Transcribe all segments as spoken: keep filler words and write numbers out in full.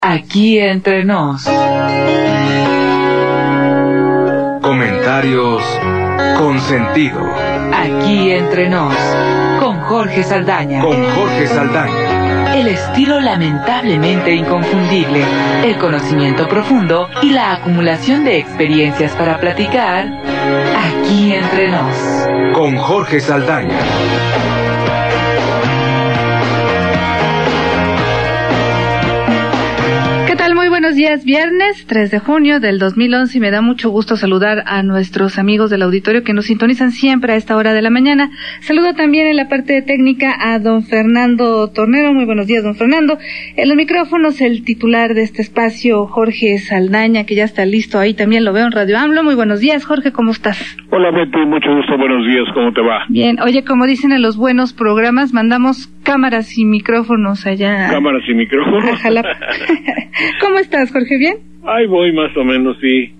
Aquí entre nos. Comentarios con sentido. Aquí entre nos. Con Jorge Saldaña. Con Jorge Saldaña. El estilo lamentablemente inconfundible, el conocimiento profundo y la acumulación de experiencias para platicar. Aquí entre nos. Con Jorge Saldaña. Muy buenos días, viernes tres de junio del dos mil once, y me da mucho gusto saludar a nuestros amigos del auditorio que nos sintonizan siempre a esta hora de la mañana. Saludo también en la parte técnica a don Fernando Tornero. Muy buenos días, don Fernando. En los micrófonos, el titular de este espacio, Jorge Saldaña, que ya está listo ahí, también lo veo en Radio AMLO. Muy buenos días, Jorge, ¿cómo estás? Hola, Betty, mucho gusto, buenos días, ¿cómo te va? Bien, oye, como dicen en los buenos programas, mandamos cámaras y micrófonos allá. Cámaras y micrófonos. Ojalá. ¿Cómo estás, Jorge? ¿Bien? Ahí voy, más o menos, sí.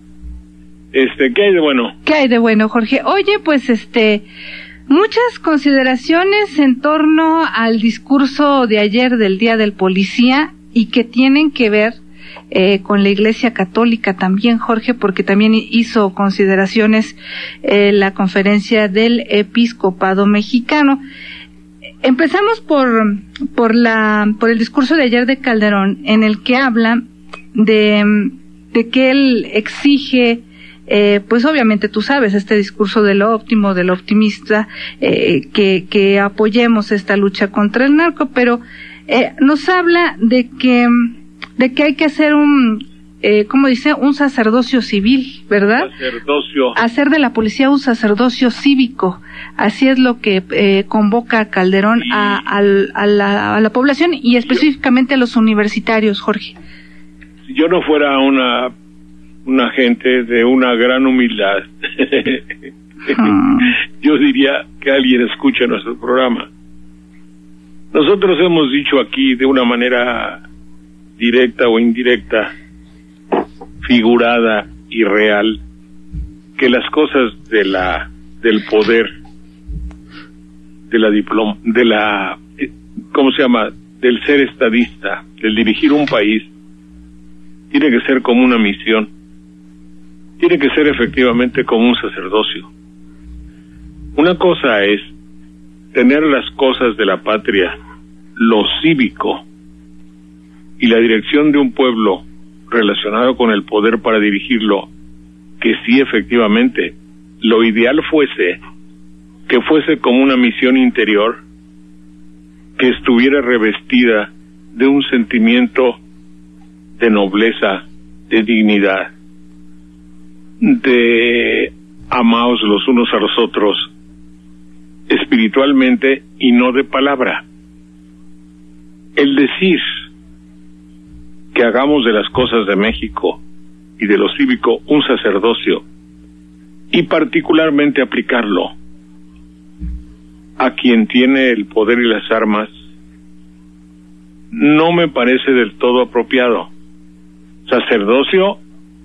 Este, ¿qué hay de bueno? ¿Qué hay de bueno, Jorge? Oye, pues, este, muchas consideraciones en torno al discurso de ayer del Día del Policía y que tienen que ver eh, con la Iglesia Católica también, Jorge, porque también hizo consideraciones eh, la conferencia del Episcopado Mexicano. Empezamos por por la por el discurso de ayer de Calderón, en el que habla de, de que él exige, eh, pues obviamente tú sabes, este discurso de lo óptimo, de lo optimista, eh, que, que apoyemos esta lucha contra el narco, pero eh, nos habla de que de que hay que hacer un, eh, ¿cómo dice? Un sacerdocio civil, ¿verdad? Sacerdocio. Hacer de la policía un sacerdocio cívico. Así es lo que eh, convoca Calderón sí. a, a, a, la, a la población y específicamente a los universitarios, Jorge. Si yo no fuera una una gente de una gran humildad, hmm. yo diría que alguien escucha nuestro programa. Nosotros hemos dicho aquí de una manera directa o indirecta, figurada y real, que las cosas de la del poder, de la diploma, de la, ¿cómo se llama?, del ser estadista, del dirigir un país, tiene que ser como una misión, tiene que ser efectivamente como un sacerdocio. Una cosa es tener las cosas de la patria, lo cívico, y la dirección de un pueblo relacionado con el poder para dirigirlo, que sí, efectivamente, lo ideal fuese que fuese como una misión interior, que estuviera revestida de un sentimiento de nobleza, de dignidad, de amaos los unos a los otros, espiritualmente y no de palabra. El decir que hagamos de las cosas de México y de lo cívico un sacerdocio, y particularmente aplicarlo a quien tiene el poder y las armas, no me parece del todo apropiado. Sacerdocio,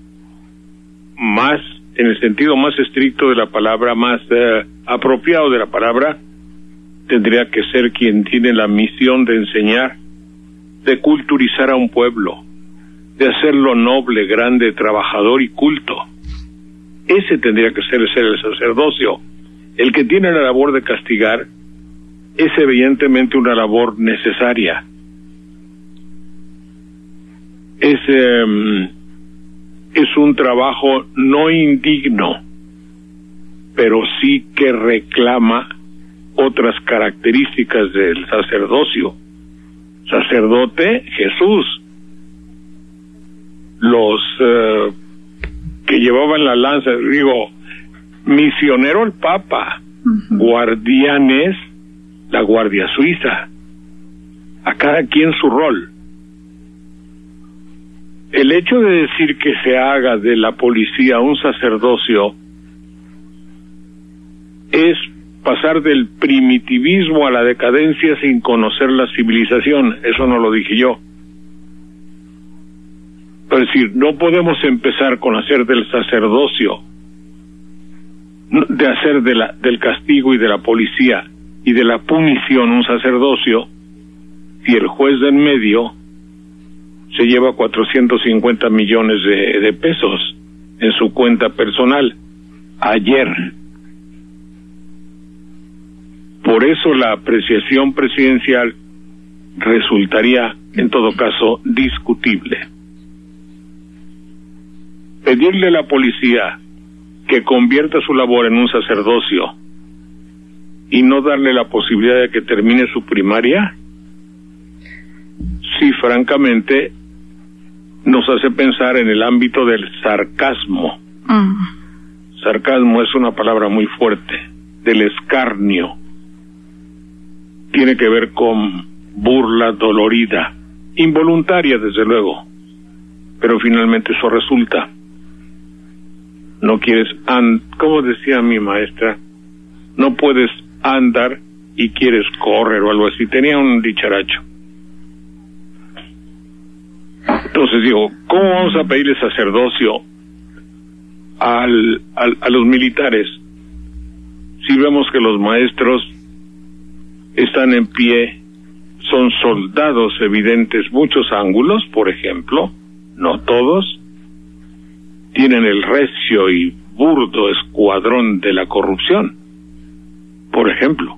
más, en el sentido más estricto de la palabra, más eh, apropiado de la palabra, tendría que ser quien tiene la misión de enseñar, de culturizar a un pueblo, de hacerlo noble, grande, trabajador y culto. Ese tendría que ser, ser el sacerdocio. El que tiene la labor de castigar es evidentemente una labor necesaria. Es, eh, es un trabajo no indigno, pero sí que reclama otras características del sacerdocio. Sacerdote, Jesús. Los eh, que llevaban la lanza, digo, misionero el Papa, uh-huh. Guardianes, la Guardia Suiza, a cada quien su rol. El hecho de decir que se haga de la policía un sacerdocio es pasar del primitivismo a la decadencia sin conocer la civilización. Eso no lo dije yo. Es decir, no podemos empezar con hacer del sacerdocio, de hacer de la, del castigo y de la policía y de la punición un sacerdocio, si el juez de en medio se lleva cuatrocientos cincuenta millones de, de pesos en su cuenta personal ayer. Por eso la apreciación presidencial resultaría, en todo caso, discutible. Pedirle a la policía que convierta su labor en un sacerdocio y no darle la posibilidad de que termine su primaria, sí, francamente, nos hace pensar en el ámbito del sarcasmo. Mm. Sarcasmo es una palabra muy fuerte, del escarnio. Tiene que ver con burla dolorida, involuntaria desde luego, pero finalmente eso resulta. No quieres, and como decía mi maestra, no puedes andar y quieres correr o algo así. Tenía un dicharacho. Entonces digo, ¿cómo vamos a pedirle sacerdocio al, al, a los militares si vemos que los maestros están en pie, son soldados evidentes, muchos ángulos, por ejemplo, no todos, tienen el recio y burdo escuadrón de la corrupción, por ejemplo?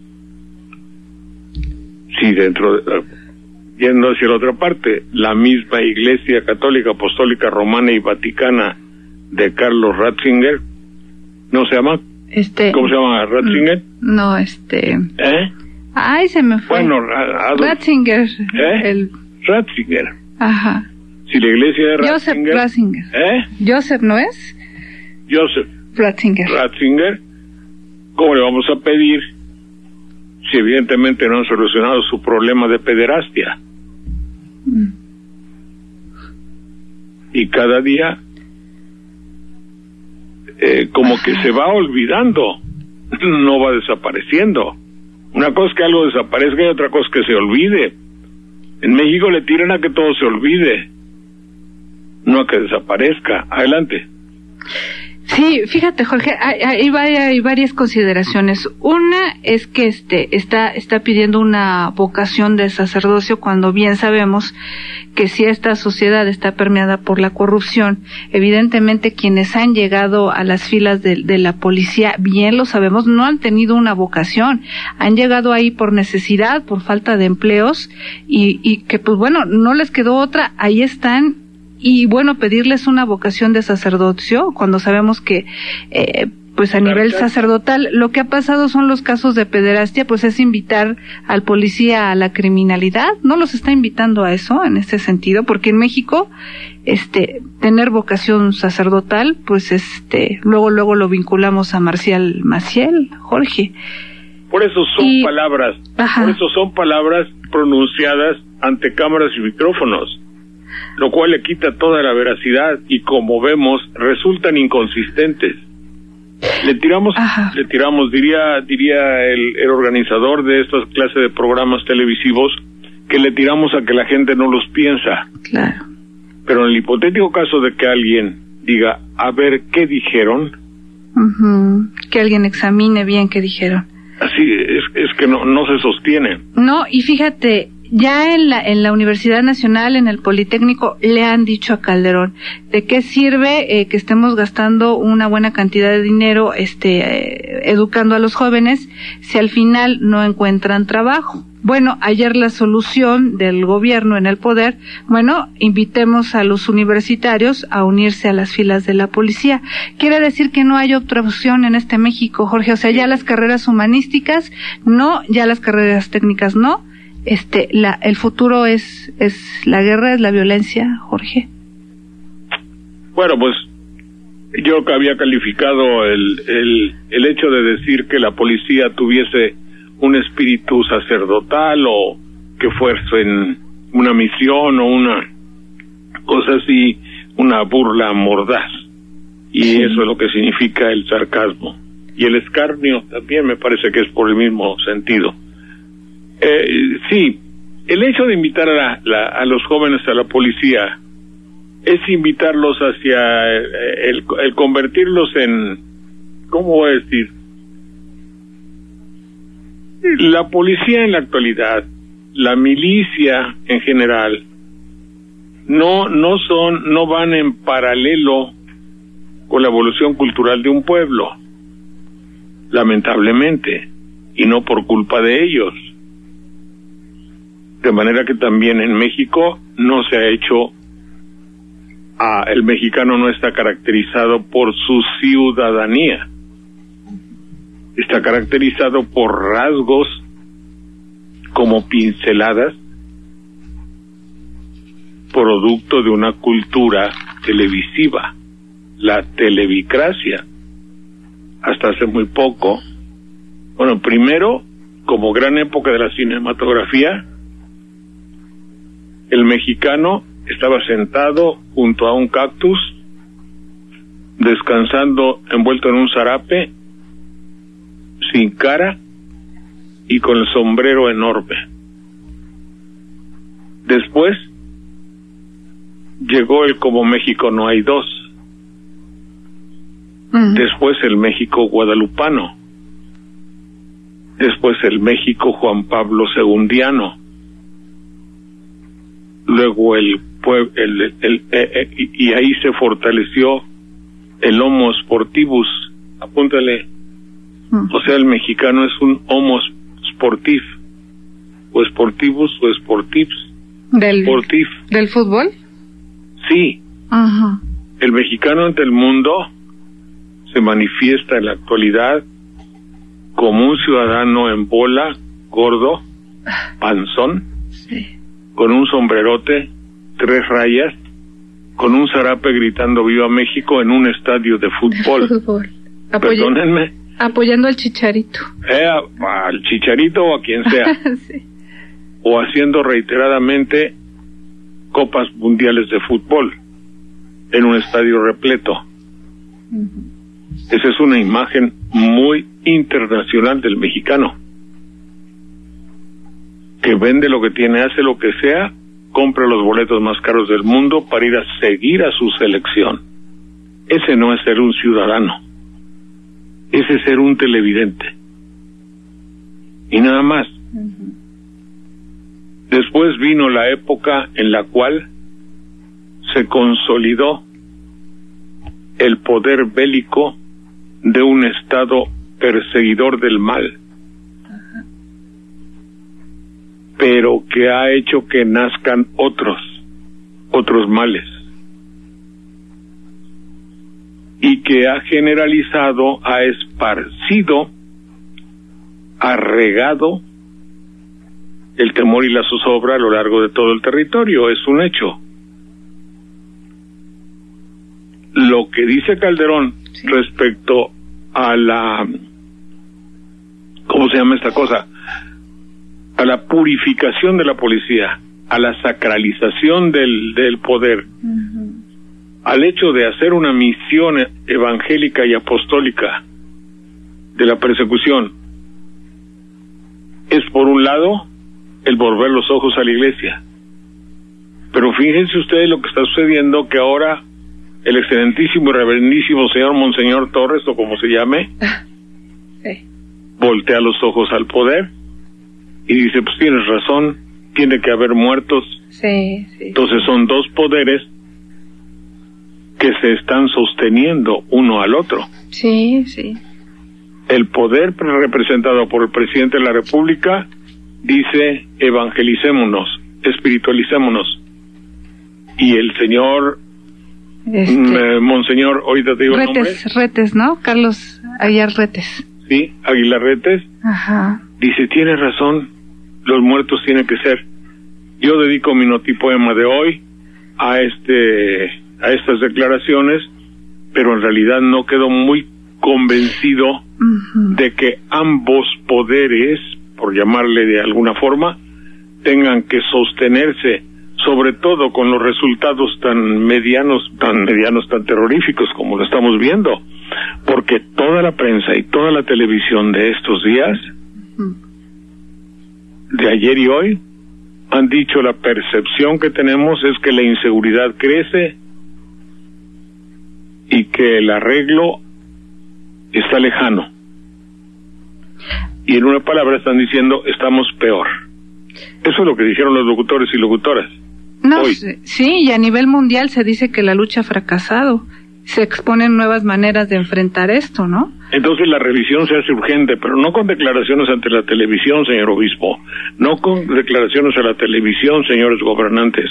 Si dentro de, yendo hacia la otra parte, la misma Iglesia Católica, Apostólica, Romana y Vaticana de Carlos Ratzinger, ¿no se llama? Este, ¿Cómo se llama Ratzinger? No, este... ¿Eh? Ay, se me fue. Bueno, Adolf, Ratzinger. ¿Eh? El... Ratzinger. Ajá. Si la iglesia de Ratzinger... Joseph Ratzinger. ¿Eh? Joseph, ¿no es? Joseph Ratzinger. Ratzinger. ¿Cómo le vamos a pedir si evidentemente no han solucionado su problema de pederastia? Mm. Y cada día eh, como Ajá. que se va olvidando, no va desapareciendo. Una cosa es que algo desaparezca y otra cosa es que se olvide. En México le tiran a que todo se olvide, no a que desaparezca. Adelante. Sí, fíjate, Jorge, hay, hay, hay varias consideraciones. Una es que este está está pidiendo una vocación de sacerdocio cuando bien sabemos que si esta sociedad está permeada por la corrupción, evidentemente quienes han llegado a las filas de, de la policía, bien lo sabemos, no han tenido una vocación, han llegado ahí por necesidad, por falta de empleos y, y que pues bueno, no les quedó otra, ahí están. Y bueno, pedirles una vocación de sacerdocio, cuando sabemos que, eh, pues a nivel sacerdotal, lo que ha pasado son los casos de pederastia, pues es invitar al policía a la criminalidad, no los está invitando a eso, en este sentido, porque en México, este, tener vocación sacerdotal, pues este, luego, luego lo vinculamos a Marcial Maciel, Jorge. Por eso son y, palabras, ajá. por eso son palabras pronunciadas ante cámaras y micrófonos, lo cual le quita toda la veracidad y, como vemos, resultan inconsistentes. Le tiramos, Ajá. le tiramos, diría diría el, el organizador de estas clases de programas televisivos, que le tiramos a que la gente no los piensa. Claro. Pero en el hipotético caso de que alguien diga, a ver, ¿qué dijeron? Uh-huh. Que alguien examine bien qué dijeron. Así es, es que no, no se sostiene. No, y fíjate, ya en la en la Universidad Nacional, en el Politécnico, le han dicho a Calderón, ¿de qué sirve eh, que estemos gastando una buena cantidad de dinero este eh, educando a los jóvenes si al final no encuentran trabajo? Bueno, ayer la solución del gobierno en el poder, bueno, invitemos a los universitarios a unirse a las filas de la policía. Quiere decir que no hay otra opción en este México, Jorge, o sea, ya las carreras humanísticas no, ya las carreras técnicas no. Este, la, el futuro es, es la guerra, es la violencia, Jorge. Bueno, pues yo que había calificado el, el, el hecho de decir que la policía tuviese un espíritu sacerdotal o que fuesen una misión o una cosa así, una burla mordaz. Y sí. Eso es lo que significa el sarcasmo. Y el escarnio también me parece que es por el mismo sentido. Eh, sí, el hecho de invitar a, la, la, a los jóvenes a la policía es invitarlos hacia el, el convertirlos en, ¿cómo voy a decir? La policía en la actualidad, la milicia en general, no, no son, no van en paralelo con la evolución cultural de un pueblo, lamentablemente, y no por culpa de ellos. De manera que también en México no se ha hecho, ah, el mexicano no está caracterizado por su ciudadanía, está caracterizado por rasgos como pinceladas, producto de una cultura televisiva, la televicracia. Hasta hace muy poco, bueno, primero, como gran época de la cinematografía, el mexicano estaba sentado junto a un cactus, descansando envuelto en un zarape, sin cara y con el sombrero enorme. Después llegó el Como México no hay dos. Uh-huh. Después el México guadalupano. Después el México Juan Pablo segundiano. Luego el pueblo, el, el, el, el, y ahí se fortaleció el Homo sportivus. Apúntale. Uh-huh. O sea, el mexicano es un Homo sportiv, o sportivus, o sportivs. ¿Del, sportiv. ¿Del fútbol? Sí. Uh-huh. El mexicano ante el mundo se manifiesta en la actualidad como un ciudadano en bola, gordo, panzón, sí, con un sombrerote, tres rayas, con un zarape gritando Viva México en un estadio de fútbol. De fútbol. Apoy- Perdónenme. Apoyando al Chicharito. Eh, al Chicharito o a quien sea. Sí. O haciendo reiteradamente copas mundiales de fútbol en un estadio repleto. Uh-huh. Esa es una imagen muy internacional del mexicano, que vende lo que tiene, hace lo que sea, compra los boletos más caros del mundo para ir a seguir a su selección. Ese no es ser un ciudadano, ese es ser un televidente y nada más. Uh-huh. Después vino la época en la cual se consolidó el poder bélico de un Estado perseguidor del mal, uh-huh, pero que ha hecho que nazcan otros, otros males, y que ha generalizado, ha esparcido, ha regado el temor y la zozobra a lo largo de todo el territorio. Es un hecho. Lo que dice Calderón, sí, respecto a la, ¿cómo se llama esta cosa? A la purificación de la policía, a la sacralización del, del poder, uh-huh, al hecho de hacer una misión evangélica y apostólica de la persecución, es por un lado el volver los ojos a la iglesia. Pero fíjense ustedes lo que está sucediendo, que ahora el excelentísimo y reverendísimo señor Monseñor Torres, o como se llame, sí, voltea los ojos al poder y dice, pues tienes razón, tiene que haber muertos. Sí, sí. Entonces son dos poderes que se están sosteniendo uno al otro. Sí, sí. El poder representado por el presidente de la República dice, evangelicémonos, espiritualicémonos. Y el señor este, mm, Monseñor, ahorita te digo Retes, el nombre. Retes, ¿no? Carlos Aguilar Retes. Sí, Aguilar Retes. Ajá. Dice, tienes razón, los muertos tienen que ser. Yo dedico mi notipoema de hoy a este a estas declaraciones, pero en realidad no quedo muy convencido, uh-huh, de que ambos poderes, por llamarle de alguna forma, tengan que sostenerse, sobre todo con los resultados tan medianos, tan medianos, tan terroríficos como lo estamos viendo, porque toda la prensa y toda la televisión de estos días, uh-huh, de ayer y hoy, han dicho la percepción que tenemos es que la inseguridad crece y que el arreglo está lejano. Y en una palabra están diciendo, estamos peor. Eso es lo que dijeron los locutores y locutoras. No, hoy. Sí, y a nivel mundial se dice que la lucha ha fracasado. Se exponen nuevas maneras de enfrentar esto, ¿no? Entonces la revisión se hace urgente, pero no con declaraciones ante la televisión, señor obispo, no con declaraciones a la televisión, señores gobernantes.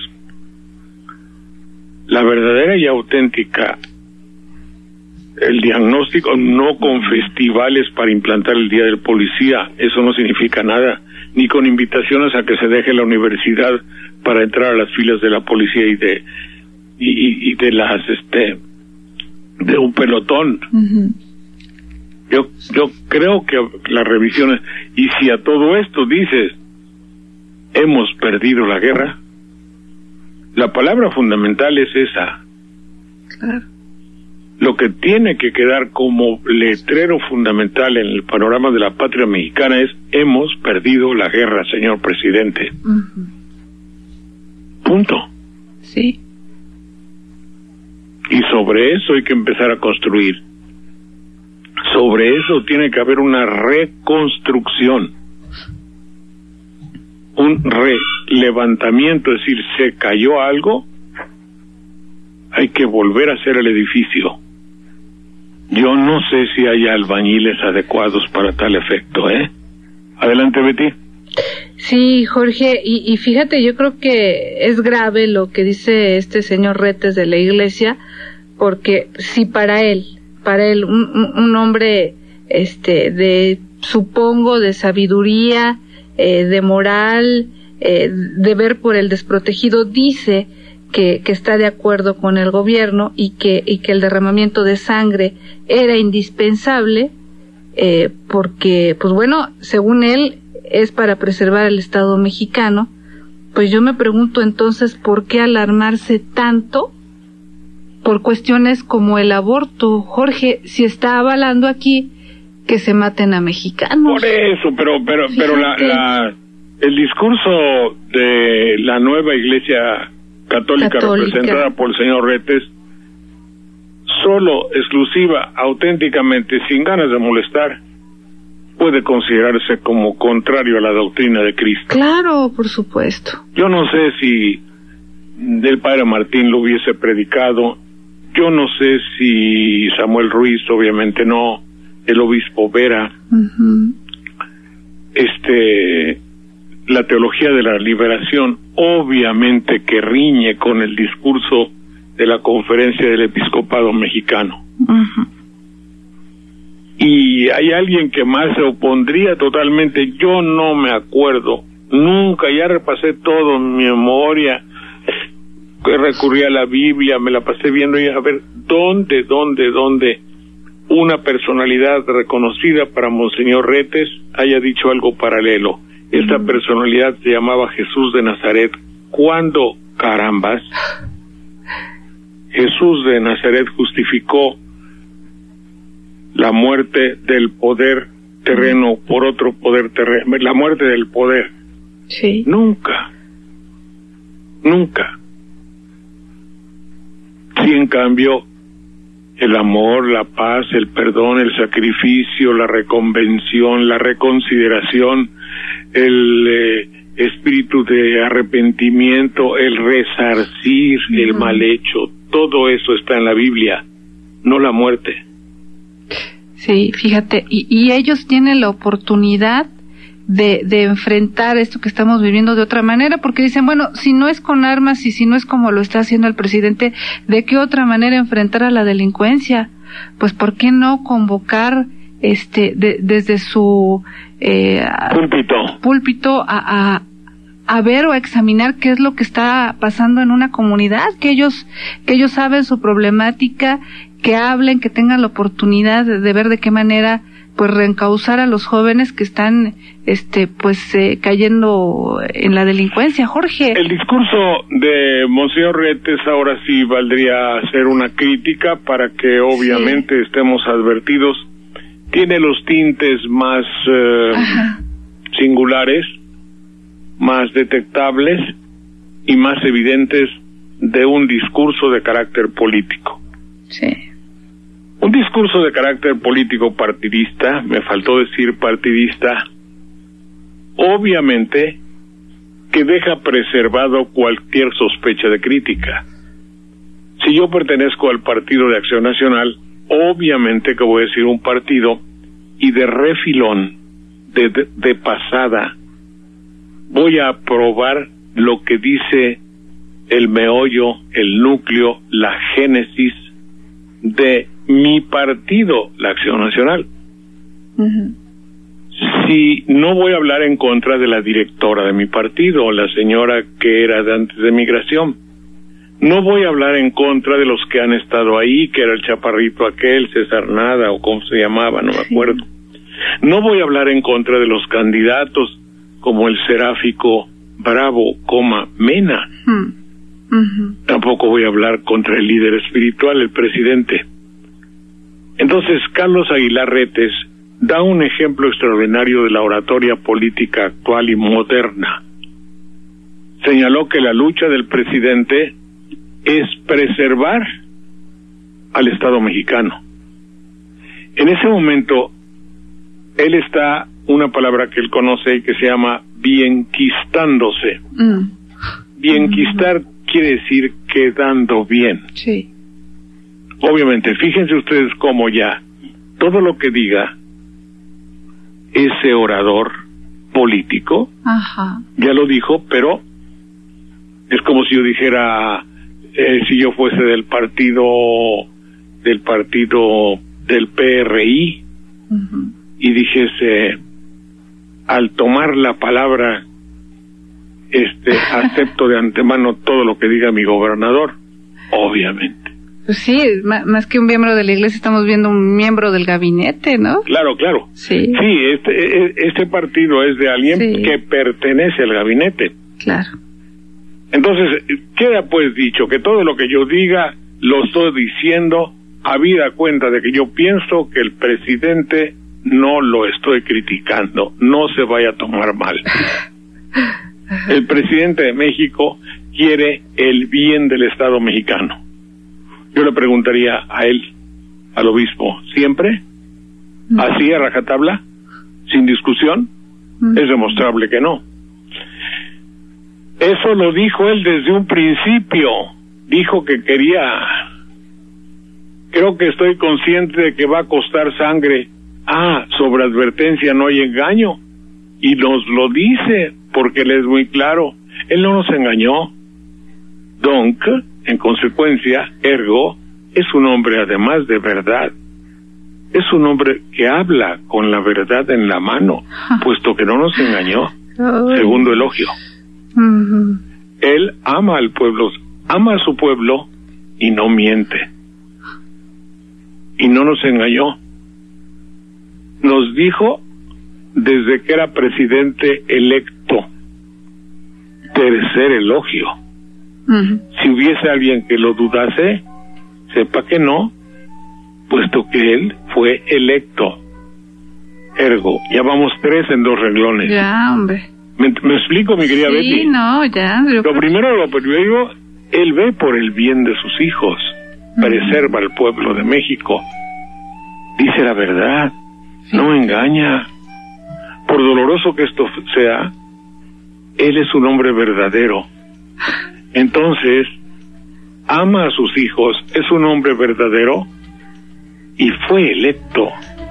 La verdadera y auténtica, el diagnóstico, no con festivales para implantar el Día del Policía, eso no significa nada, ni con invitaciones a que se deje la universidad para entrar a las filas de la policía y de y, y de las este de un pelotón. Uh-huh. Yo yo creo que las revisiones, y si a todo esto dices hemos perdido la guerra, la palabra fundamental es esa. Claro. Lo que tiene que quedar como letrero fundamental en el panorama de la patria mexicana es hemos perdido la guerra, señor presidente. Uh-huh. Punto. Sí. Y sobre eso hay que empezar a construir. Sobre eso tiene que haber una reconstrucción, un relevantamiento, es decir, se cayó algo, hay que volver a hacer el edificio. Yo no sé si hay albañiles adecuados para tal efecto, ¿eh? Adelante, Betty. Sí, Jorge, y, y fíjate, yo creo que es grave lo que dice este señor Retes de la Iglesia, porque si para él, para él, un, un hombre, este, de, supongo, de sabiduría, eh, de moral, eh, de ver por el desprotegido, dice que, que está de acuerdo con el gobierno y que, y que el derramamiento de sangre era indispensable, eh, porque, pues bueno, según él, es para preservar el Estado mexicano. Pues yo me pregunto entonces, ¿por qué alarmarse tanto por cuestiones como el aborto? Jorge, si está avalando aquí que se maten a mexicanos. Por eso, pero pero pero la, la el discurso de la nueva Iglesia católica, católica representada por el señor Retes, solo, exclusiva, auténticamente, sin ganas de molestar, puede considerarse como contrario a la doctrina de Cristo. Claro, por supuesto. Yo no sé si el padre Martín lo hubiese predicado, yo no sé si Samuel Ruiz, obviamente no, el obispo Vera, uh-huh. este, la teología de la liberación, obviamente que riñe con el discurso de la conferencia del episcopado mexicano. Uh-huh. Y hay alguien que más se opondría totalmente, yo no me acuerdo, nunca, ya repasé todo en mi memoria, recurrí a la Biblia, me la pasé viendo y a ver dónde, dónde, dónde una personalidad reconocida para Monseñor Retes haya dicho algo paralelo. Esta mm. personalidad se llamaba Jesús de Nazaret. ¿Cuándo, carambas? Jesús de Nazaret justificó la muerte del poder terreno por otro poder terreno, la muerte del poder. Sí. Nunca, nunca. Sí, en cambio, el amor, la paz, el perdón, el sacrificio, la reconvención, la reconsideración, el eh, espíritu de arrepentimiento, el resarcir uh-huh. el mal hecho, todo eso está en la Biblia, no la muerte. Sí, fíjate, y, y ellos tienen la oportunidad de, de enfrentar esto que estamos viviendo de otra manera, porque dicen, bueno, si no es con armas y si no es como lo está haciendo el presidente, ¿de qué otra manera enfrentar a la delincuencia? Pues, ¿por qué no convocar este de, desde su eh, púlpito, púlpito a, a a ver o a examinar qué es lo que está pasando en una comunidad, que ellos que ellos saben su problemática, que hablen, que tengan la oportunidad de, de ver de qué manera pues reencauzar a los jóvenes que están este pues eh, cayendo en la delincuencia, Jorge. El discurso de Monseñor Retes ahora sí valdría hacer una crítica para que obviamente sí. estemos advertidos. Tiene los tintes más eh, singulares, más detectables y más evidentes de un discurso de carácter político. Sí. Un discurso de carácter político partidista, me faltó decir partidista, obviamente que deja preservado cualquier sospecha de crítica. Si yo pertenezco al Partido de Acción Nacional, obviamente que voy a decir un partido, y de refilón, de, de, de pasada, voy a aprobar lo que dice el meollo, el núcleo, la génesis de mi partido, la Acción Nacional. Uh-huh. Si no voy a hablar en contra de la directora de mi partido, la señora que era de antes de migración, no voy a hablar en contra de los que han estado ahí, que era el chaparrito aquel, César Nada, o cómo se llamaba, no me acuerdo. No voy a hablar en contra de los candidatos como el seráfico Bravo, coma, Mena. Uh-huh. Uh-huh. Tampoco voy a hablar contra el líder espiritual, el presidente. Entonces, Carlos Aguilar Retes da un ejemplo extraordinario de la oratoria política actual y moderna. Señaló que la lucha del presidente es preservar al Estado mexicano. En ese momento, él está, una palabra que él conoce y que se llama bienquistándose. Mm. Bienquistar mm. quiere decir quedando bien. Sí. Obviamente, fíjense ustedes cómo ya todo lo que diga ese orador político, ajá, ya lo dijo, pero es como si yo dijera, eh, si yo fuese del partido, del partido del P R I, uh-huh, y dijese, al tomar la palabra, este, acepto de antemano todo lo que diga mi gobernador, obviamente. Pues sí, más que un miembro de la iglesia estamos viendo un miembro del gabinete, ¿no? Claro, claro. Sí. Sí, este, este partido es de alguien sí. que pertenece al gabinete. Claro. Entonces, queda pues dicho que todo lo que yo diga lo estoy diciendo habida cuenta de que yo pienso que el presidente no lo estoy criticando, no se vaya a tomar mal. El presidente de México quiere el bien del Estado mexicano. Yo le preguntaría a él, al obispo, ¿siempre? No. ¿Así a rajatabla? ¿Sin discusión? No. Es demostrable que no. Eso lo dijo él desde un principio. Dijo que quería... Creo que estoy consciente de que va a costar sangre. Ah, sobre advertencia no hay engaño. Y nos lo dice, porque él es muy claro. Él no nos engañó. Donc, en consecuencia, ergo, es un hombre además de verdad. Es un hombre que habla con la verdad en la mano, puesto que no nos engañó. Segundo elogio. Uh-huh. Él ama al pueblo, ama a su pueblo y no miente. Y no nos engañó. Nos dijo desde que era presidente electo. Tercer elogio. Uh-huh. Si hubiese alguien que lo dudase, sepa que no, puesto que él fue electo. Ergo, ya vamos tres en dos renglones. Ya, hombre. ¿Me, me explico, mi querida sí, Betty? Sí, no, ya. Lo creo... primero, lo primero, él ve por el bien de sus hijos, uh-huh, preserva al pueblo de México, dice la verdad, sí, no engaña. Por doloroso que esto sea, él es un hombre verdadero. Entonces, ama a sus hijos, es un hombre verdadero y fue electo.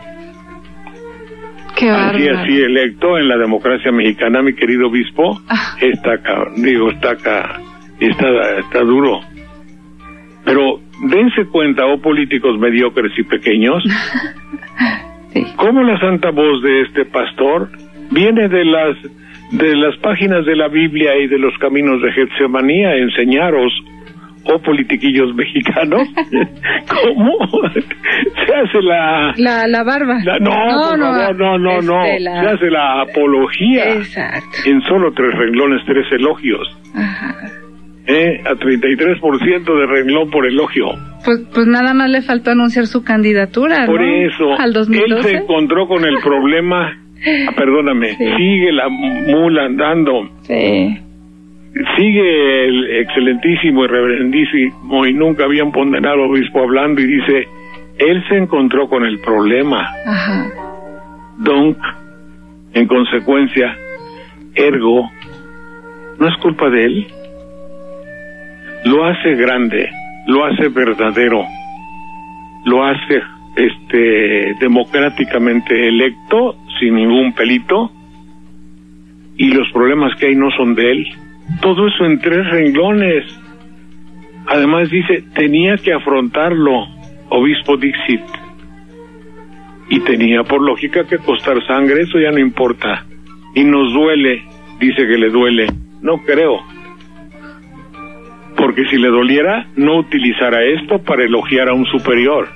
Qué así, así electo en la democracia mexicana, mi querido obispo. Ah. Está acá, digo, está acá, está, está duro. Pero dense cuenta, oh políticos mediocres y pequeños, sí, cómo la santa voz de este pastor viene de las de las páginas de la Biblia y de los caminos de Getsemaní a enseñaros, oh politiquillos mexicanos, cómo se hace la... La, la barba. La, no, no, no, favor, no, no, no, este, la... se hace la apología. Exacto. En solo tres renglones, tres elogios. Ajá. Eh, a treinta y tres por ciento de renglón por elogio. Pues, pues nada más le faltó anunciar su candidatura, por ¿no? Eso, al dos mil doce. Él se encontró con el problema... Ah, perdóname, sí, sigue la mula andando. Sí. Sigue el excelentísimo y reverendísimo y nunca habían ponderado obispo hablando y dice, él se encontró con el problema. Ajá. Donc, en consecuencia, ergo, no es culpa de él. Lo hace grande, lo hace verdadero, lo hace este democráticamente electo, sin ningún pelito, y los problemas que hay no son de él. Todo eso en tres renglones. Además dice, tenía que afrontarlo, obispo Dixit, y tenía por lógica que costar sangre, eso ya no importa, y nos duele, dice que le duele, no creo, porque si le doliera, no utilizara esto para elogiar a un superior,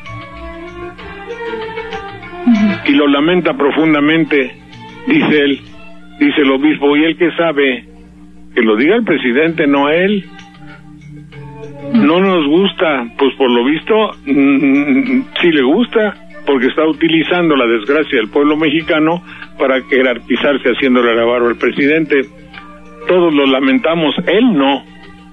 y lo lamenta profundamente, dice él, dice el obispo, y él que sabe, que lo diga el presidente, no a él. No nos gusta, pues por lo visto, mmm, sí le gusta, porque está utilizando la desgracia del pueblo mexicano para jerarquizarse haciéndole la barba al presidente. Todos lo lamentamos, él no.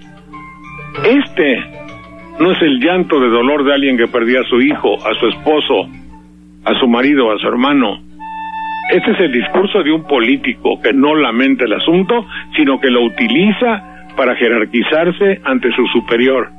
Este no es el llanto de dolor de alguien que perdió a su hijo, a su esposo, a su marido, a su hermano. Este es el discurso de un político que no lamenta el asunto, sino que lo utiliza para jerarquizarse ante su superior.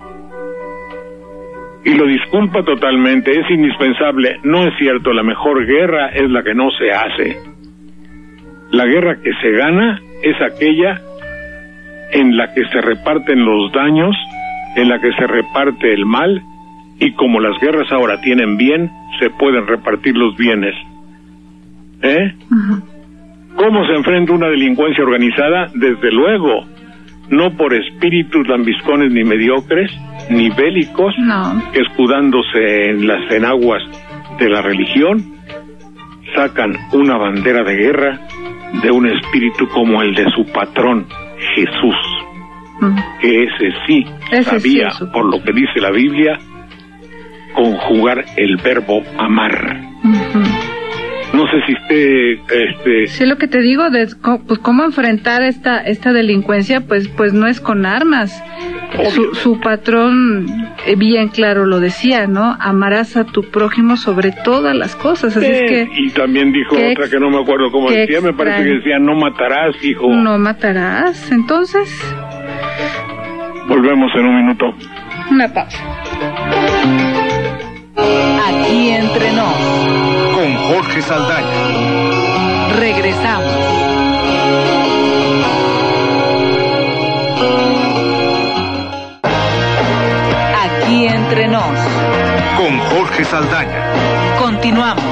Y lo disculpa totalmente, es indispensable. No es cierto, la mejor guerra es la que no se hace. La guerra que se gana es aquella en la que se reparten los daños, en la que se reparte el mal, y como las guerras ahora tienen bien, se pueden repartir los bienes. ¿Eh? Uh-huh. ¿Cómo se enfrenta una delincuencia organizada? Desde luego, no por espíritus lambiscones ni mediocres, ni bélicos, no. que escudándose en las enaguas de la religión, sacan una bandera de guerra de un espíritu como el de su patrón, Jesús, uh-huh. que ese sí ese sabía, sí, por lo que dice la Biblia, conjugar el verbo amar. Uh-huh. No sé si usted, este... Sí, lo que te digo, de, pues cómo enfrentar esta esta delincuencia, pues pues no es con armas. Su, su patrón eh, bien claro lo decía, ¿no? Amarás a tu prójimo sobre todas las cosas, así sí, es que... Y también dijo otra ex, que no me acuerdo cómo decía, me parece que decía, no matarás, hijo. No matarás, entonces... Volvemos en un minuto. Una pausa. Aquí entre nos, con Jorge Saldaña. Regresamos. Aquí entre nos, con Jorge Saldaña. Continuamos.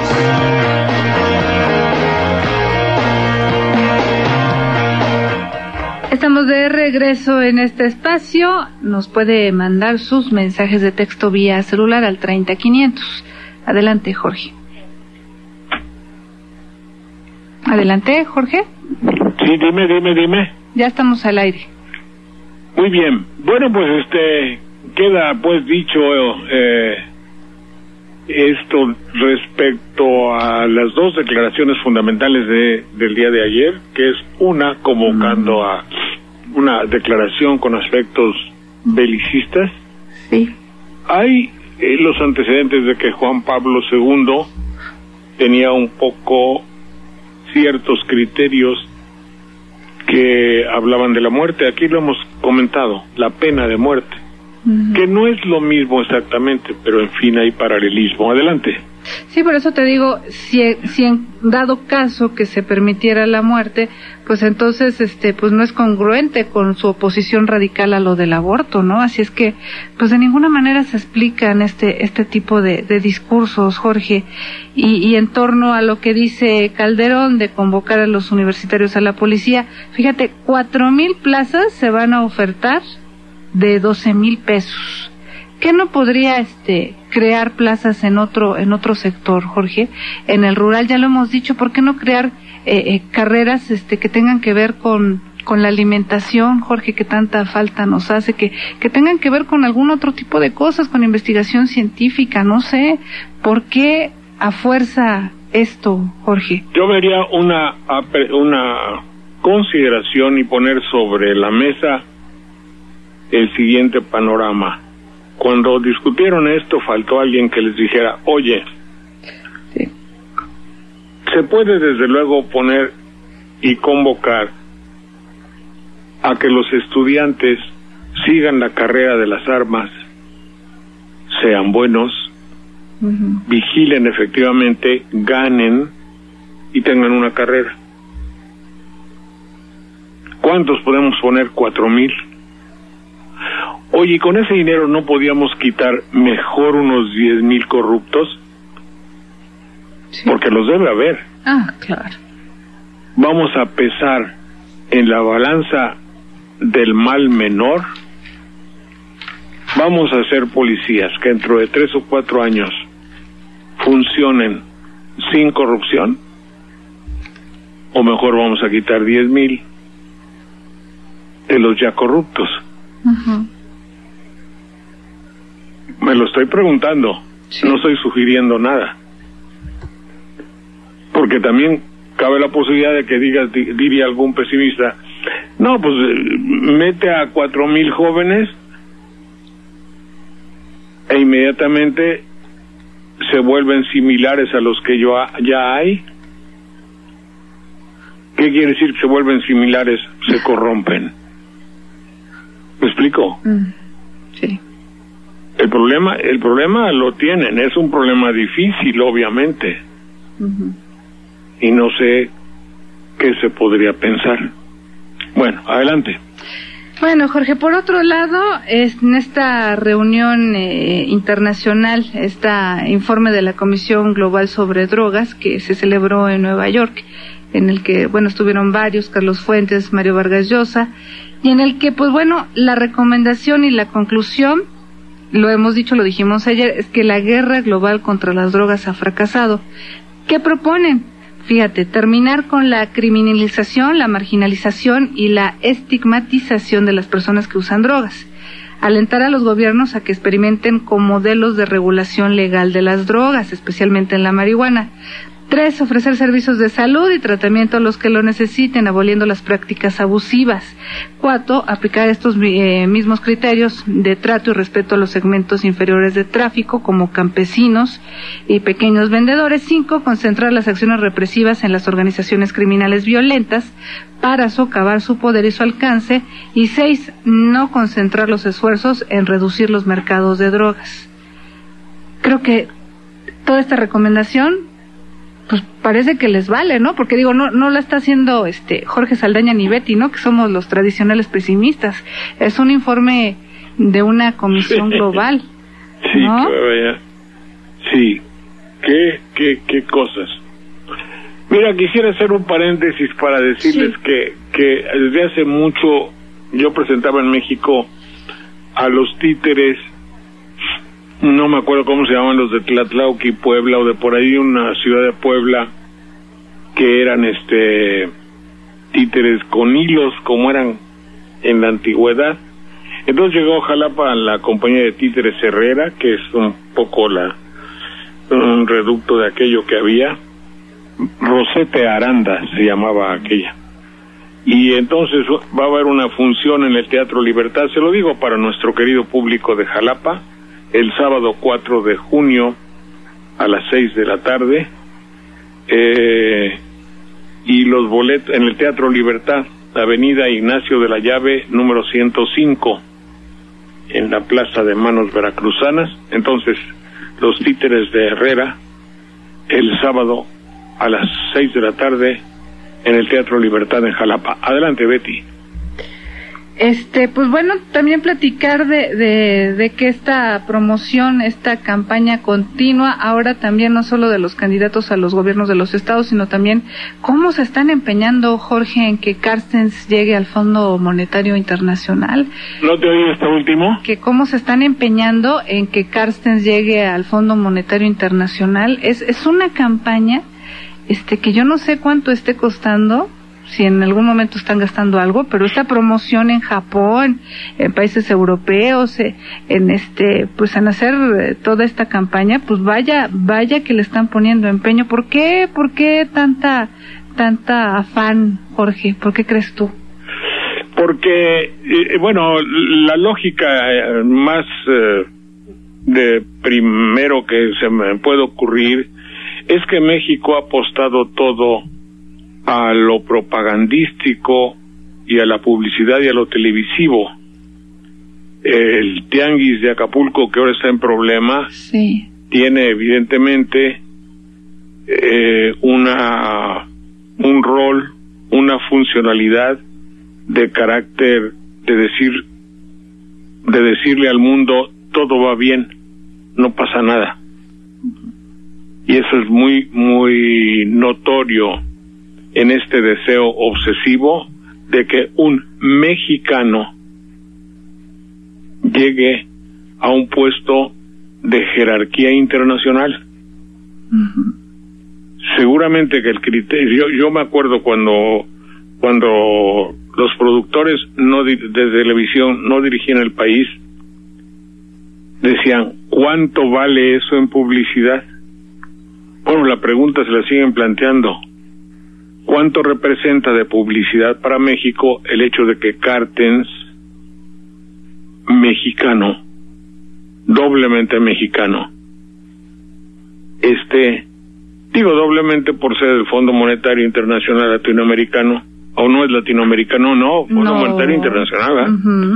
Estamos de regreso en este espacio. Nos puede mandar sus mensajes de texto vía celular al treinta quinientos. Adelante, Jorge. Adelante, Jorge. Sí, dime, dime, dime. Ya estamos al aire. Muy bien. Bueno, pues este queda pues dicho eh, esto respecto a las dos declaraciones fundamentales de del día de ayer, que es una convocando mm. a una declaración con aspectos belicistas. Sí. Hay eh, los antecedentes de que Juan Pablo segundo tenía un poco ciertos criterios que hablaban de la muerte. Aquí lo hemos comentado, la pena de muerte, uh-huh. que no es lo mismo exactamente, pero en fin hay paralelismo. Adelante. Sí, por eso te digo, si, si en dado caso que se permitiera la muerte, pues entonces, este, pues no es congruente con su oposición radical a lo del aborto, ¿no? Así es que, pues de ninguna manera se explican este, este tipo de, de discursos, Jorge. Y, y en torno a lo que dice Calderón de convocar a los universitarios a la policía, fíjate, cuatro mil plazas se van a ofertar de doce mil pesos. ¿Qué no podría este crear plazas en otro en otro sector, Jorge? En el rural, ya lo hemos dicho, ¿por qué no crear eh, eh, carreras este que tengan que ver con con la alimentación, Jorge, que tanta falta nos hace, que que tengan que ver con algún otro tipo de cosas, con investigación científica, no sé, ¿por qué a fuerza esto, Jorge? Yo vería una una consideración y poner sobre la mesa el siguiente panorama. Cuando discutieron esto, faltó alguien que les dijera, oye, sí. se puede desde luego poner y convocar a que los estudiantes sigan la carrera de las armas, sean buenos, uh-huh. vigilen efectivamente, ganen y tengan una carrera. ¿Cuántos podemos poner? Cuatro mil. Oye, ¿con ese dinero no podíamos quitar mejor unos diez mil corruptos? Sí. Porque los debe haber. Ah, claro. Vamos a pesar en la balanza del mal menor. Vamos a ser policías que dentro de tres o cuatro años funcionen sin corrupción, o mejor vamos a quitar diez mil de los ya corruptos. Uh-huh. Me lo estoy preguntando, sí. No estoy sugiriendo nada, porque también cabe la posibilidad de que digas, diría algún pesimista, no, pues mete a cuatro mil jóvenes e inmediatamente se vuelven similares a los que yo ya hay. ¿Qué quiere decir que se vuelven similares? Se corrompen. ¿Me explico? Mm, sí. El problema, el problema lo tienen, es un problema difícil, obviamente. Uh-huh. Y no sé qué se podría pensar. Bueno, adelante. Bueno, Jorge, por otro lado, es, en esta reunión eh, internacional, este informe de la Comisión Global sobre Drogas que se celebró en Nueva York, en el que, bueno, estuvieron varios, Carlos Fuentes, Mario Vargas Llosa, y en el que, pues bueno, la recomendación y la conclusión, lo hemos dicho, lo dijimos ayer, es que la guerra global contra las drogas ha fracasado. ¿Qué proponen? Fíjate, terminar con la criminalización, la marginalización y la estigmatización de las personas que usan drogas. Alentar a los gobiernos a que experimenten con modelos de regulación legal de las drogas, especialmente en la marihuana. Tres, ofrecer servicios de salud y tratamiento a los que lo necesiten, aboliendo las prácticas abusivas. Cuatro, aplicar estos eh, mismos criterios de trato y respeto a los segmentos inferiores de tráfico, como campesinos y pequeños vendedores. Cinco, concentrar las acciones represivas en las organizaciones criminales violentas para socavar su poder y su alcance. Y seis, no concentrar los esfuerzos en reducir los mercados de drogas. Creo que toda esta recomendación pues parece que les vale, ¿no? Porque digo, no no la está haciendo este Jorge Saldaña ni Betty, ¿no? Que somos los tradicionales pesimistas. Es un informe de una comisión sí. global, ¿no? Sí, claro, sí. ¿Qué, qué, qué cosas? Mira, quisiera hacer un paréntesis para decirles sí. que, que desde hace mucho yo presentaba en México a los títeres, no me acuerdo cómo se llaman, los de Tlatlauqui, Puebla, o de por ahí una ciudad de Puebla, que eran este títeres con hilos, como eran en la antigüedad. Entonces llegó a Jalapa la compañía de títeres Herrera, que es un poco la un reducto de aquello que había. Rosete Aranda se llamaba aquella. Y entonces va a haber una función en el Teatro Libertad, se lo digo para nuestro querido público de Jalapa, el sábado cuatro de junio a las seis de la tarde, eh, y los boletos en el Teatro Libertad, Avenida Ignacio de la Llave, número ciento cinco, en la Plaza de Manos Veracruzanas. Entonces, los títeres de Herrera, el sábado a las seis de la tarde, en el Teatro Libertad en Jalapa. Adelante, Betty. Este, pues bueno, también platicar de, de, de que esta promoción, esta campaña continua, ahora también no solo de los candidatos a los gobiernos de los estados, sino también cómo se están empeñando, Jorge, en que Carstens llegue al Fondo Monetario Internacional. ¿No te oí este último? Que cómo se están empeñando en que Carstens llegue al Fondo Monetario Internacional. Es, es una campaña, este, que yo no sé cuánto esté costando, si en algún momento están gastando algo, pero esta promoción en Japón, en países europeos, en este, pues en hacer toda esta campaña, pues vaya, vaya que le están poniendo empeño. ¿Por qué, por qué tanta, tanta afán, Jorge? ¿Por qué crees tú? Porque, eh, bueno, la lógica más eh, de primero que se me puede ocurrir es que México ha apostado todo a lo propagandístico y a la publicidad y a lo televisivo. El tianguis de Acapulco, que ahora está en problema, sí, tiene evidentemente eh, una un rol, una funcionalidad de carácter de decir de decirle al mundo todo va bien, no pasa nada. Y eso es muy muy notorio en este deseo obsesivo de que un mexicano llegue a un puesto de jerarquía internacional. uh-huh. Seguramente que el criterio, yo, yo me acuerdo cuando cuando los productores no de televisión no dirigían el país, decían, ¿cuánto vale eso en publicidad? Bueno, la pregunta se la siguen planteando. ¿Cuánto representa de publicidad para México el hecho de que Cartens, mexicano, doblemente mexicano, esté, digo doblemente por ser el Fondo Monetario Internacional Latinoamericano, o no es latinoamericano, no, Fondo no. Monetario Internacional, ¿eh? Uh-huh.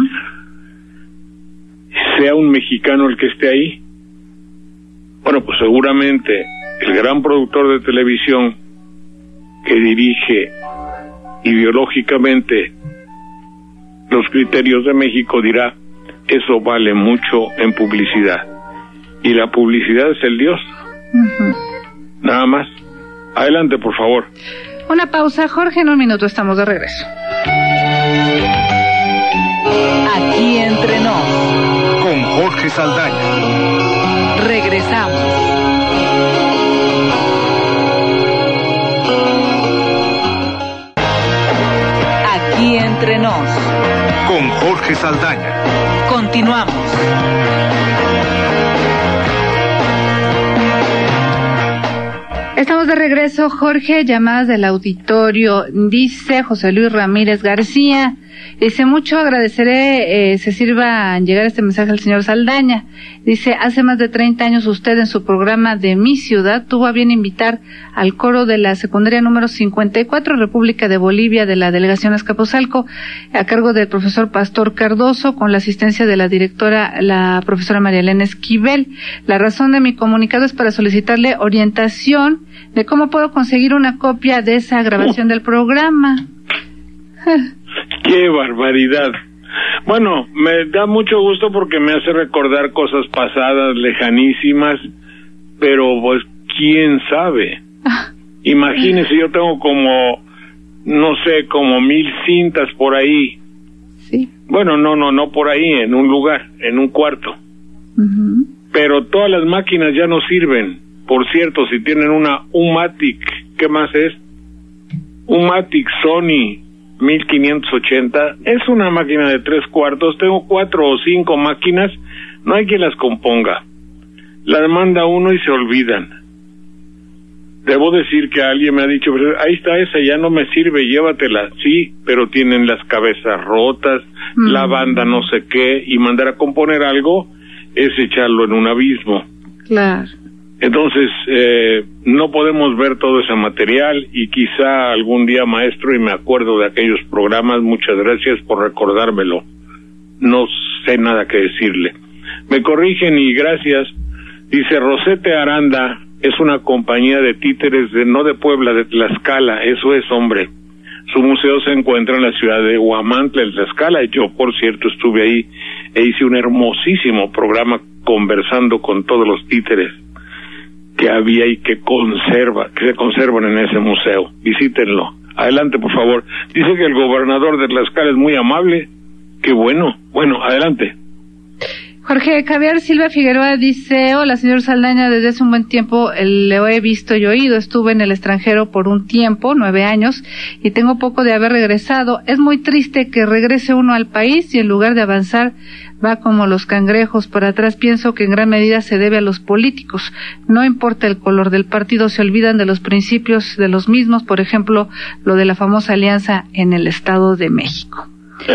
Sea un mexicano el que esté ahí? Bueno, pues seguramente el gran productor de televisión que dirige ideológicamente los criterios de México dirá, eso vale mucho en publicidad. Y la publicidad es el Dios. Uh-huh. Nada más. Adelante, por favor. Una pausa, Jorge, en un minuto estamos de regreso. Aquí entre nos. Con Jorge Saldaña. Regresamos. Aquí entre nos. Con Jorge Saldaña. Continuamos. Estamos de regreso, Jorge. Llamadas del auditorio. Dice José Luis Ramírez García. Dice, mucho agradeceré eh, se sirva en llegar este mensaje al señor Saldaña. Dice, hace más de treinta años usted en su programa de Mi Ciudad tuvo a bien invitar al coro de la secundaria número cincuenta y cuatro, República de Bolivia, de la delegación Azcapotzalco, a cargo del profesor Pastor Cardoso, con la asistencia de la directora, la profesora María Elena Esquivel. La razón de mi comunicado es para solicitarle orientación de cómo puedo conseguir una copia de esa grabación del programa. ¡Qué barbaridad! Bueno, me da mucho gusto porque me hace recordar cosas pasadas, lejanísimas, pero pues, ¿quién sabe? Imagínese, yo tengo como, no sé, como mil cintas por ahí. Sí. Bueno, no, no, no por ahí, en un lugar, en un cuarto. Uh-huh. Pero todas las máquinas ya no sirven. Por cierto, si tienen una U-Matic, ¿qué más es? U-Matic Sony mil quinientos ochenta, es una máquina de tres cuartos, tengo cuatro o cinco máquinas, no hay quien las componga. Las manda uno y se olvidan. Debo decir que alguien me ha dicho, ahí está esa, ya no me sirve, llévatela. Sí, pero tienen las cabezas rotas, mm. la banda no sé qué, y mandar a componer algo es echarlo en un abismo. Claro. Entonces, eh, no podemos ver todo ese material y quizá algún día, maestro, y me acuerdo de aquellos programas, muchas gracias por recordármelo. No sé nada que decirle. Me corrigen y gracias. Dice, Rosete Aranda es una compañía de títeres, de no de Puebla, de Tlaxcala, eso es, hombre. Su museo se encuentra en la ciudad de Huamantla, en Tlaxcala, y yo, por cierto, estuve ahí e hice un hermosísimo programa conversando con todos los títeres que había y que conserva, que se conservan en ese museo. Visítenlo. Adelante, por favor. Dice que el gobernador de Tlaxcala es muy amable. Qué bueno. Bueno, adelante. Jorge Javier Silva Figueroa dice, hola señor Saldaña, desde hace un buen tiempo le he visto y oído, estuve en el extranjero por un tiempo, nueve años, y tengo poco de haber regresado. Es muy triste que regrese uno al país y en lugar de avanzar va como los cangrejos para atrás. Pienso que en gran medida se debe a los políticos. No importa el color del partido, se olvidan de los principios de los mismos, por ejemplo, lo de la famosa alianza en el Estado de México.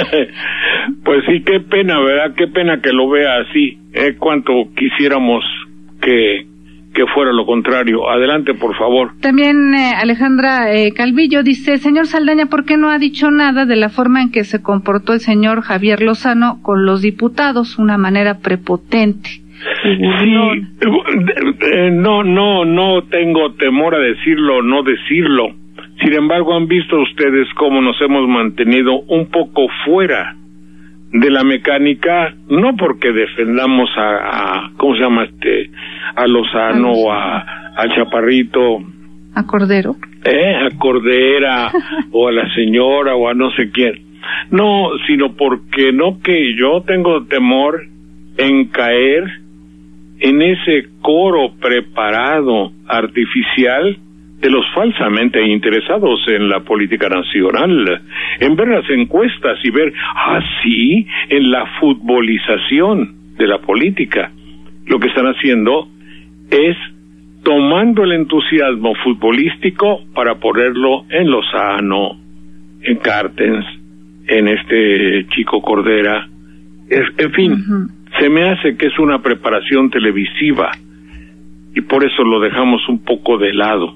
Pues sí, qué pena, ¿verdad? Qué pena que lo vea así. Eh, cuánto quisiéramos que que fuera lo contrario. Adelante, por favor. También eh, Alejandra eh, Calvillo dice, señor Saldaña, ¿por qué no ha dicho nada de la forma en que se comportó el señor Javier Lozano con los diputados? Una manera prepotente. Sí, eh, no, no, no tengo temor a decirlo o no decirlo. Sin embargo, han visto ustedes cómo nos hemos mantenido un poco fuera de la mecánica, no porque defendamos a, a ¿cómo se llama este? A Lozano o a, a Chaparrito. A Cordero. Eh, a Cordera o a la señora o a no sé quién. No, sino porque no que yo tengo temor en caer en ese coro preparado, artificial, de los falsamente interesados en la política nacional, en ver las encuestas y ver, ah, sí, en la futbolización de la política. Lo que están haciendo es tomando el entusiasmo futbolístico para ponerlo en Lozano, en Cartens, en este chico Cordera, es, en fin, uh-huh. Se me hace que es una preparación televisiva y por eso lo dejamos un poco de lado.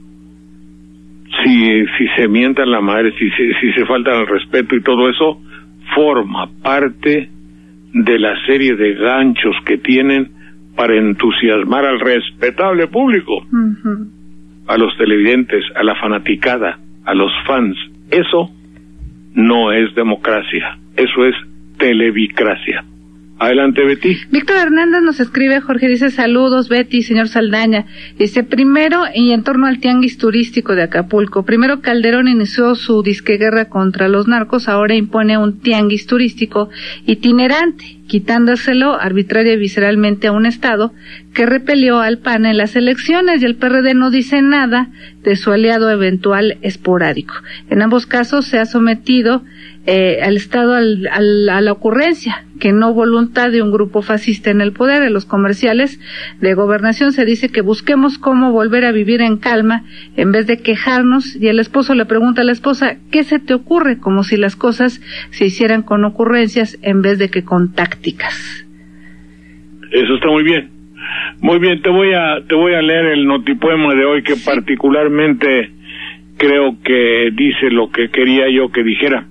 Si, si se mientan la madre, si, si, si se faltan al respeto y todo eso, forma parte de la serie de ganchos que tienen para entusiasmar al respetable público, uh-huh. a los televidentes, a la fanaticada, a los fans. Eso no es democracia, eso es televicracia. Adelante, Betty. Víctor Hernández nos escribe, Jorge, dice, saludos, Betty, señor Saldaña. Dice, primero, y en torno al tianguis turístico de Acapulco, primero Calderón inició su disqueguerra contra los narcos, ahora impone un tianguis turístico itinerante, quitándoselo arbitraria y visceralmente a un Estado que repelió al P A N en las elecciones, y el P R D no dice nada de su aliado eventual esporádico. En ambos casos se ha sometido eh, al Estado al, al, a la ocurrencia, que no voluntad de un grupo fascista en el poder. En los comerciales de Gobernación se dice que busquemos cómo volver a vivir en calma en vez de quejarnos, y el esposo le pregunta a la esposa, ¿qué se te ocurre? Como si las cosas se hicieran con ocurrencias en vez de que con tácticas. Eso está muy bien. Muy bien, te voy a te voy a leer el notipoema de hoy que sí. Particularmente creo que dice lo que quería yo que dijera.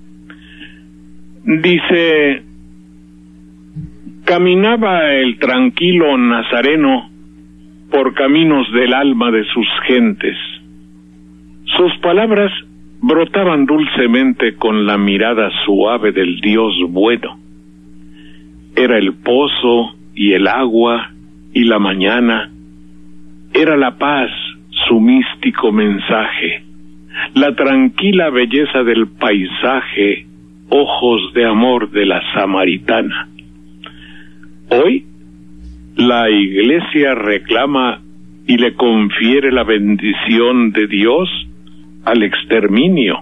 Dice: caminaba el tranquilo nazareno por caminos del alma de sus gentes. Sus palabras brotaban dulcemente con la mirada suave del Dios bueno. Era el pozo y el agua y la mañana. Era la paz su místico mensaje, la tranquila belleza del paisaje, ojos de amor de la samaritana. Hoy la Iglesia reclama y le confiere la bendición de Dios al exterminio.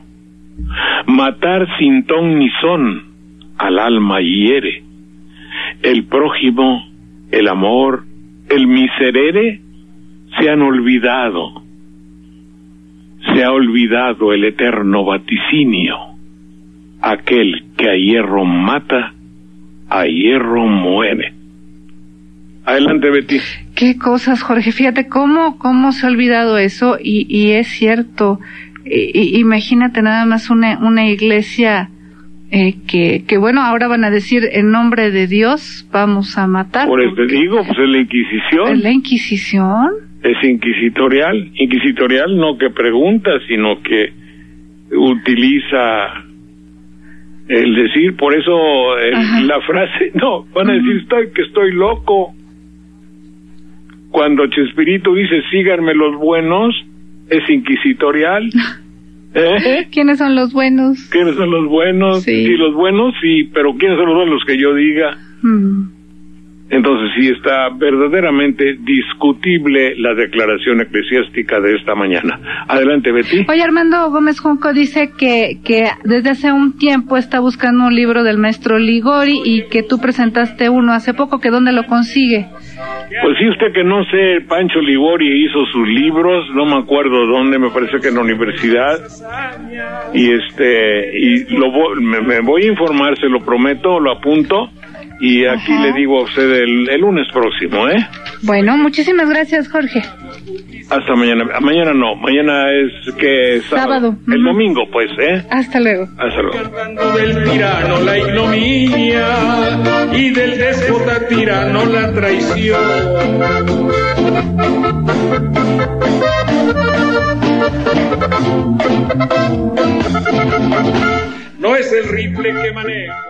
Matar sin ton ni son al alma hiere. El prójimo, el amor, el miserere se han olvidado. Se ha olvidado el eterno vaticinio. Aquel que a hierro mata, a hierro muere. Adelante, Betty. Qué cosas, Jorge. Fíjate cómo cómo se ha olvidado eso, y, y es cierto. I, imagínate nada más una una iglesia eh, que que bueno, ahora van a decir en nombre de Dios vamos a matar. Por eso te digo, pues es la Inquisición. ¿Es la Inquisición? Es inquisitorial, inquisitorial no que pregunta, sino que utiliza el decir, por eso el, la frase, no, van a decir uh-huh. estoy que estoy loco. Cuando Chespirito dice síganme los buenos, es inquisitorial. ¿Eh? ¿Quiénes son los buenos? ¿Quiénes son los buenos? Sí, sí los buenos, sí, pero ¿quiénes son los buenos? Los que yo diga. Uh-huh. Entonces sí está verdaderamente discutible la declaración eclesiástica de esta mañana. Adelante, Betty. Oye, Armando Gómez Junco dice que, que desde hace un tiempo está buscando un libro del maestro Ligori y que tú presentaste uno hace poco, que ¿dónde lo consigue? Pues sí, usted que no sé, Pancho Ligori hizo sus libros, no me acuerdo dónde, me parece que en la universidad, y este, y lo me, me voy a informar, se lo prometo, lo apunto, Y aquí Ajá. le digo a usted el, el lunes próximo, ¿eh? Bueno, muchísimas gracias, Jorge. Hasta mañana. Mañana no, mañana es que sábado. Sábado. El Ujú. domingo, pues, ¿eh? Hasta luego. Hasta luego. Cantando del tirano la ignominia y del déspota tirano la traición. No es el rifle que manejo.